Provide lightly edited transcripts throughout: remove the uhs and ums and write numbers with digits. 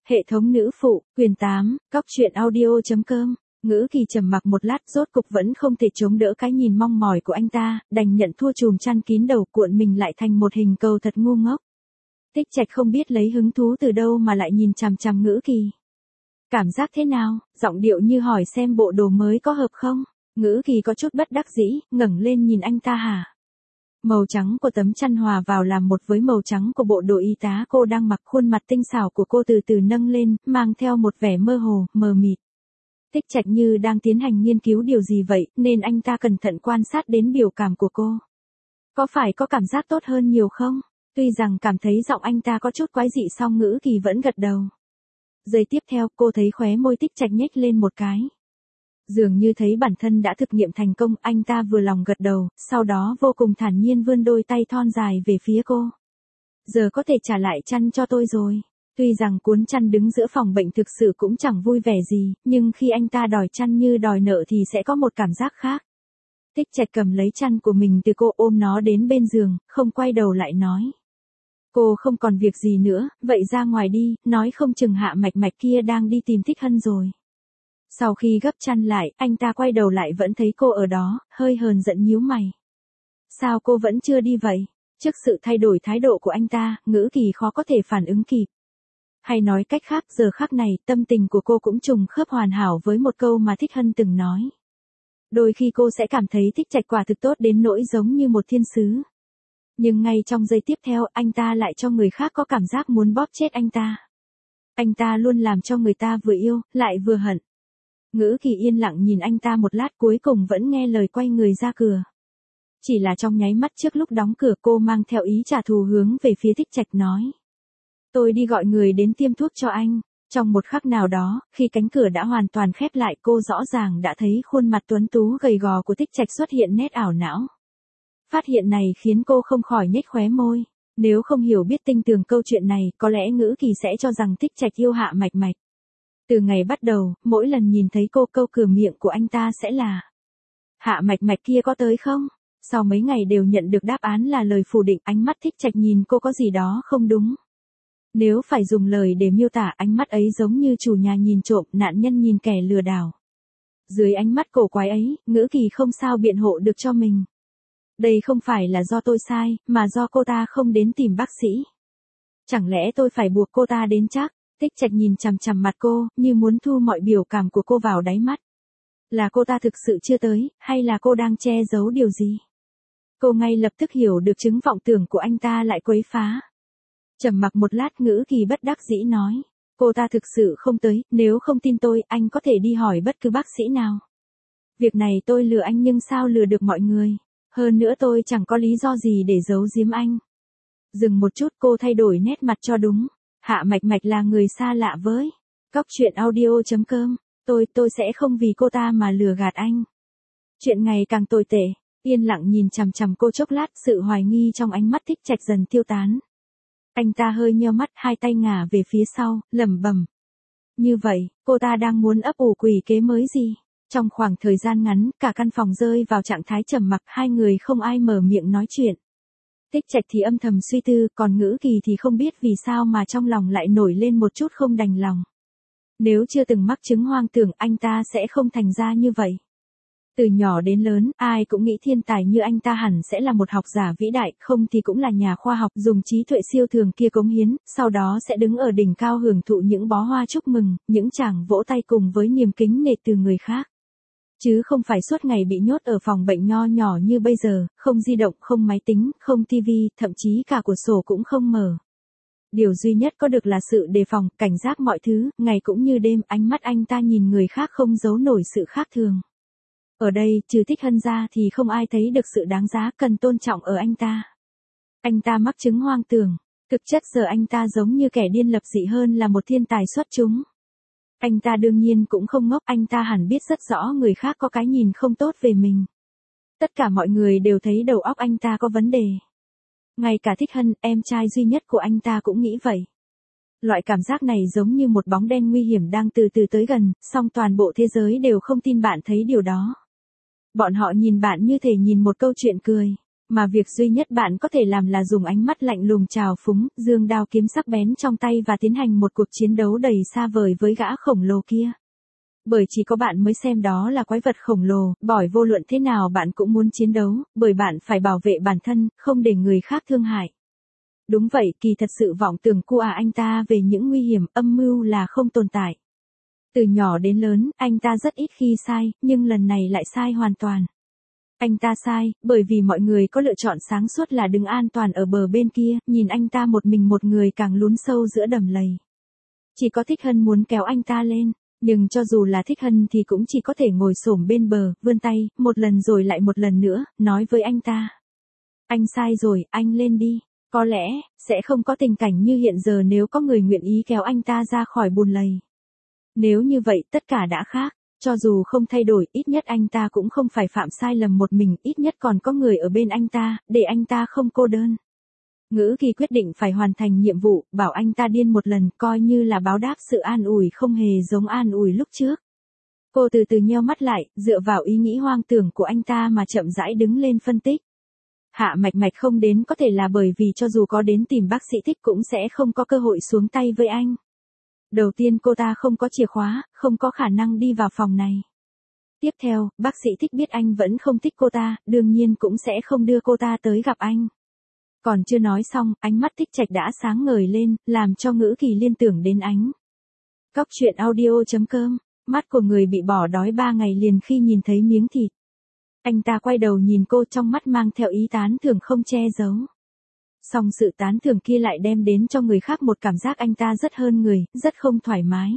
Hệ thống nữ phụ, quyền 8, Cóc truyện audio.com. Ngữ Kỳ trầm mặc một lát, rốt cục vẫn không thể chống đỡ cái nhìn mong mỏi của anh ta, đành nhận thua, chùm chăn kín đầu, cuộn mình lại thành một hình cầu thật ngu ngốc. Tích Trạch không biết lấy hứng thú từ đâu mà lại nhìn chằm chằm Ngữ Kỳ. Cảm giác thế nào? Giọng điệu như hỏi xem bộ đồ mới có hợp không. Ngữ Kỳ có chút bất đắc dĩ, ngẩng lên nhìn anh ta hả? Màu trắng của tấm chăn hòa vào làm một với màu trắng của bộ đồ y tá cô đang mặc, khuôn mặt tinh xảo của cô từ từ nâng lên, mang theo một vẻ mơ hồ, mờ mịt. Tích Trạch như đang tiến hành nghiên cứu điều gì vậy, nên anh ta cẩn thận quan sát đến biểu cảm của cô. Có phải có cảm giác tốt hơn nhiều không? Tuy rằng cảm thấy giọng anh ta có chút quái dị, song Ngữ Kỳ vẫn gật đầu. Giây tiếp theo, cô thấy khóe môi Tích Trạch nhếch lên một cái. Dường như thấy bản thân đã thực nghiệm thành công, anh ta vừa lòng gật đầu, sau đó vô cùng thản nhiên vươn đôi tay thon dài về phía cô. Giờ có thể trả lại chăn cho tôi rồi. Tuy rằng cuốn chăn đứng giữa phòng bệnh thực sự cũng chẳng vui vẻ gì, nhưng khi anh ta đòi chăn như đòi nợ thì sẽ có một cảm giác khác. Tích Trạch cầm lấy chăn của mình từ cô, ôm nó đến bên giường, không quay đầu lại nói. Cô không còn việc gì nữa, vậy ra ngoài đi, nói không chừng Hạ Mạch Mạch kia đang đi tìm Thích Hân rồi. Sau khi gấp chăn lại, anh ta quay đầu lại vẫn thấy cô ở đó, hơi hờn giận nhíu mày. Sao cô vẫn chưa đi vậy? Trước sự thay đổi thái độ của anh ta, Ngữ Kỳ khó có thể phản ứng kịp. Hay nói cách khác, giờ khắc này, tâm tình của cô cũng trùng khớp hoàn hảo với một câu mà Thích Hân từng nói. Đôi khi cô sẽ cảm thấy Tích Trạch quả thực tốt đến nỗi giống như một thiên sứ. Nhưng ngay trong giây tiếp theo, anh ta lại cho người khác có cảm giác muốn bóp chết anh ta. Anh ta luôn làm cho người ta vừa yêu, lại vừa hận. Ngữ Kỳ yên lặng nhìn anh ta một lát, cuối cùng vẫn nghe lời quay người ra cửa. Chỉ là trong nháy mắt trước lúc đóng cửa, cô mang theo ý trả thù hướng về phía Tích Trạch nói. Tôi đi gọi người đến tiêm thuốc cho anh. Trong một khắc nào đó, khi cánh cửa đã hoàn toàn khép lại, cô rõ ràng đã thấy khuôn mặt tuấn tú gầy gò của Tích Trạch xuất hiện nét ảo não. Phát hiện này khiến cô không khỏi nhếch khóe môi. Nếu không hiểu biết tinh tường câu chuyện này, có lẽ Ngữ Kỳ sẽ cho rằng Tích Trạch yêu Hạ Mạch Mạch. Từ ngày bắt đầu, mỗi lần nhìn thấy cô, câu cửa miệng của anh ta sẽ là: Hạ Mạch Mạch kia có tới không? Sau mấy ngày đều nhận được đáp án là lời phủ định, ánh mắt Tích Trạch nhìn cô có gì đó không đúng. Nếu phải dùng lời để miêu tả, ánh mắt ấy giống như chủ nhà nhìn trộm, nạn nhân nhìn kẻ lừa đảo. Dưới ánh mắt cổ quái ấy, Ngữ Kỳ không sao biện hộ được cho mình. Đây không phải là do tôi sai, mà do cô ta không đến tìm bác sĩ. Chẳng lẽ tôi phải buộc cô ta đến chắc? Tích Trạch nhìn chằm chằm mặt cô, như muốn thu mọi biểu cảm của cô vào đáy mắt. Là cô ta thực sự chưa tới, hay là cô đang che giấu điều gì? Cô ngay lập tức hiểu được chứng vọng tưởng của anh ta lại quấy phá. Trầm mặc một lát, Ngữ Kỳ bất đắc dĩ nói. Cô ta thực sự không tới, nếu không tin tôi, anh có thể đi hỏi bất cứ bác sĩ nào. Việc này tôi lừa anh nhưng sao lừa được mọi người? Hơn nữa tôi chẳng có lý do gì để giấu giếm anh. Dừng một chút, cô thay đổi nét mặt cho đúng. Hạ Mạch Mạch là người xa lạ với Cóc truyện audio.com. Tôi sẽ không vì cô ta mà lừa gạt anh. Chuyện ngày càng tồi tệ. Yên lặng nhìn chằm chằm cô chốc lát, sự hoài nghi trong ánh mắt Tích Trạch dần tiêu tán. Anh ta hơi nheo mắt, hai tay ngả về phía sau, lẩm bẩm. Như vậy, cô ta đang muốn ấp ủ quỷ kế mới gì? Trong khoảng thời gian ngắn, cả căn phòng rơi vào trạng thái trầm mặc, hai người không ai mở miệng nói chuyện. Tích Trạch thì âm thầm suy tư, còn Ngữ Kỳ thì không biết vì sao mà trong lòng lại nổi lên một chút không đành lòng. Nếu chưa từng mắc chứng hoang tưởng, anh ta sẽ không thành ra như vậy. Từ nhỏ đến lớn, ai cũng nghĩ thiên tài như anh ta hẳn sẽ là một học giả vĩ đại, không thì cũng là nhà khoa học dùng trí tuệ siêu thường kia cống hiến, sau đó sẽ đứng ở đỉnh cao hưởng thụ những bó hoa chúc mừng, những tràng vỗ tay cùng với niềm kính nể từ người khác. Chứ không phải suốt ngày bị nhốt ở phòng bệnh nho nhỏ như bây giờ, không di động, không máy tính, không tivi, thậm chí cả cửa sổ cũng không mở. Điều duy nhất có được là sự đề phòng, cảnh giác mọi thứ, ngày cũng như đêm, ánh mắt anh ta nhìn người khác không giấu nổi sự khác thường. Ở đây, trừ Thích Hân ra thì không ai thấy được sự đáng giá cần tôn trọng ở anh ta. Anh ta mắc chứng hoang tưởng. Thực chất giờ anh ta giống như kẻ điên lập dị hơn là một thiên tài xuất chúng. Anh ta đương nhiên cũng không ngốc, anh ta hẳn biết rất rõ người khác có cái nhìn không tốt về mình. Tất cả mọi người đều thấy đầu óc anh ta có vấn đề. Ngay cả Thích Hân, em trai duy nhất của anh ta cũng nghĩ vậy. Loại cảm giác này giống như một bóng đen nguy hiểm đang từ từ tới gần, song toàn bộ thế giới đều không tin bạn thấy điều đó. Bọn họ nhìn bạn như thể nhìn một câu chuyện cười. Mà việc duy nhất bạn có thể làm là dùng ánh mắt lạnh lùng trào phúng, giương đao kiếm sắc bén trong tay và tiến hành một cuộc chiến đấu đầy xa vời với gã khổng lồ kia. Bởi chỉ có bạn mới xem đó là quái vật khổng lồ, bởi vô luận thế nào bạn cũng muốn chiến đấu, bởi bạn phải bảo vệ bản thân, không để người khác thương hại. Đúng vậy, Kỳ thật sự vọng tưởng của anh ta về những nguy hiểm, âm mưu là không tồn tại. Từ nhỏ đến lớn, anh ta rất ít khi sai, nhưng lần này lại sai hoàn toàn. Anh ta sai, bởi vì mọi người có lựa chọn sáng suốt là đứng an toàn ở bờ bên kia, nhìn anh ta một mình một người càng lún sâu giữa đầm lầy. Chỉ có Thích Hân muốn kéo anh ta lên, nhưng cho dù là Thích Hân thì cũng chỉ có thể ngồi xổm bên bờ, vươn tay, một lần rồi lại một lần nữa, nói với anh ta. Anh sai rồi, anh lên đi. Có lẽ, sẽ không có tình cảnh như hiện giờ nếu có người nguyện ý kéo anh ta ra khỏi bùn lầy. Nếu như vậy, tất cả đã khác. Cho dù không thay đổi, ít nhất anh ta cũng không phải phạm sai lầm một mình, ít nhất còn có người ở bên anh ta, để anh ta không cô đơn. Ngữ Kỳ quyết định phải hoàn thành nhiệm vụ, bảo anh ta điên một lần, coi như là báo đáp sự an ủi không hề giống an ủi lúc trước. Cô từ từ nheo mắt lại, dựa vào ý nghĩ hoang tưởng của anh ta mà chậm rãi đứng lên phân tích. Hạ Mạch Mạch không đến có thể là bởi vì cho dù có đến tìm bác sĩ Thích cũng sẽ không có cơ hội xuống tay với anh. Đầu tiên cô ta không có chìa khóa, không có khả năng đi vào phòng này. Tiếp theo, bác sĩ Thích biết anh vẫn không thích cô ta, đương nhiên cũng sẽ không đưa cô ta tới gặp anh. Còn chưa nói xong, ánh mắt Thích Trạch đã sáng ngời lên, làm cho Ngữ Kỳ liên tưởng đến ánh. Cóc truyện audio.com, mắt của người bị bỏ đói 3 ngày liền khi nhìn thấy miếng thịt. Anh ta quay đầu nhìn cô trong mắt mang theo ý tán thưởng không che giấu. Song sự tán thưởng kia lại đem đến cho người khác một cảm giác anh ta rất hơn người, rất không thoải mái.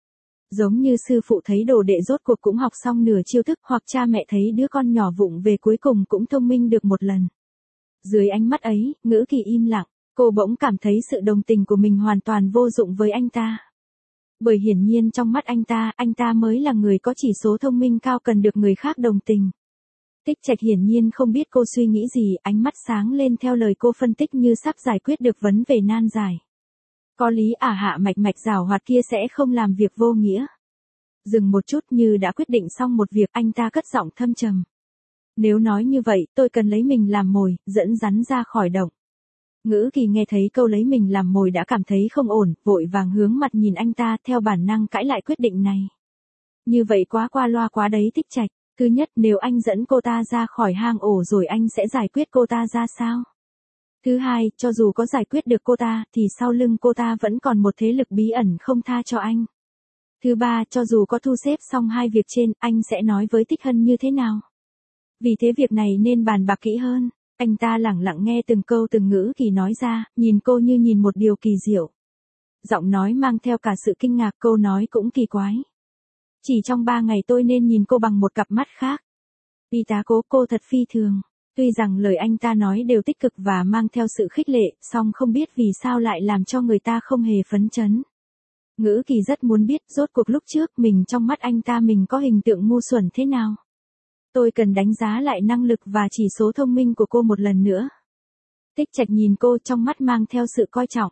Giống như sư phụ thấy đồ đệ rốt cuộc cũng học xong nửa chiêu thức hoặc cha mẹ thấy đứa con nhỏ vụng về cuối cùng cũng thông minh được một lần. Dưới ánh mắt ấy, Ngữ Kỳ im lặng, cô bỗng cảm thấy sự đồng tình của mình hoàn toàn vô dụng với anh ta. Bởi hiển nhiên trong mắt anh ta mới là người có chỉ số thông minh cao cần được người khác đồng tình. Thích Trạch hiển nhiên không biết cô suy nghĩ gì, ánh mắt sáng lên theo lời cô phân tích như sắp giải quyết được vấn đề nan giải. Có lý Hạ Mạch Mạch giảo hoạt kia sẽ không làm việc vô nghĩa. Dừng một chút như đã quyết định xong một việc, anh ta cất giọng thâm trầm. Nếu nói như vậy, tôi cần lấy mình làm mồi, dẫn rắn ra khỏi động. Ngữ Kỳ nghe thấy câu lấy mình làm mồi đã cảm thấy không ổn, vội vàng hướng mặt nhìn anh ta theo bản năng cãi lại quyết định này. Như vậy quá qua loa quá đấy Thích Trạch. Thứ nhất, nếu anh dẫn cô ta ra khỏi hang ổ rồi anh sẽ giải quyết cô ta ra sao? Thứ hai, cho dù có giải quyết được cô ta, thì sau lưng cô ta vẫn còn một thế lực bí ẩn không tha cho anh. Thứ ba, cho dù có thu xếp xong hai việc trên, anh sẽ nói với Thích Hân như thế nào? Vì thế việc này nên bàn bạc kỹ hơn. Anh ta lẳng lặng nghe từng câu từng ngữ Kỳ nói ra, nhìn cô như nhìn một điều kỳ diệu. Giọng nói mang theo cả sự kinh ngạc, câu nói cũng kỳ quái. Chỉ trong 3 ngày tôi nên nhìn cô bằng một cặp mắt khác. Y tá Cố, cô thật phi thường. Tuy rằng lời anh ta nói đều tích cực và mang theo sự khích lệ, song không biết vì sao lại làm cho người ta không hề phấn chấn. Ngữ Kỳ rất muốn biết rốt cuộc lúc trước mình trong mắt anh ta mình có hình tượng ngu xuẩn thế nào. Tôi cần đánh giá lại năng lực và chỉ số thông minh của cô một lần nữa. Thích Trạch nhìn cô trong mắt mang theo sự coi trọng.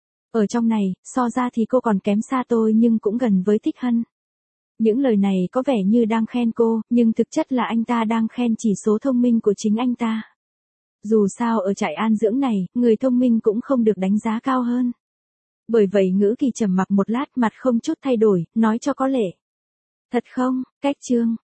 Ở trong này, so ra thì cô còn kém xa tôi nhưng cũng gần với Thích Hân. Những lời này có vẻ như đang khen cô, nhưng thực chất là anh ta đang khen chỉ số thông minh của chính anh ta. Dù sao ở trại an dưỡng này, người thông minh cũng không được đánh giá cao hơn. Bởi vậy Ngữ Kỳ trầm mặc một lát mặt không chút thay đổi, nói cho có lệ. Thật không, cách chương.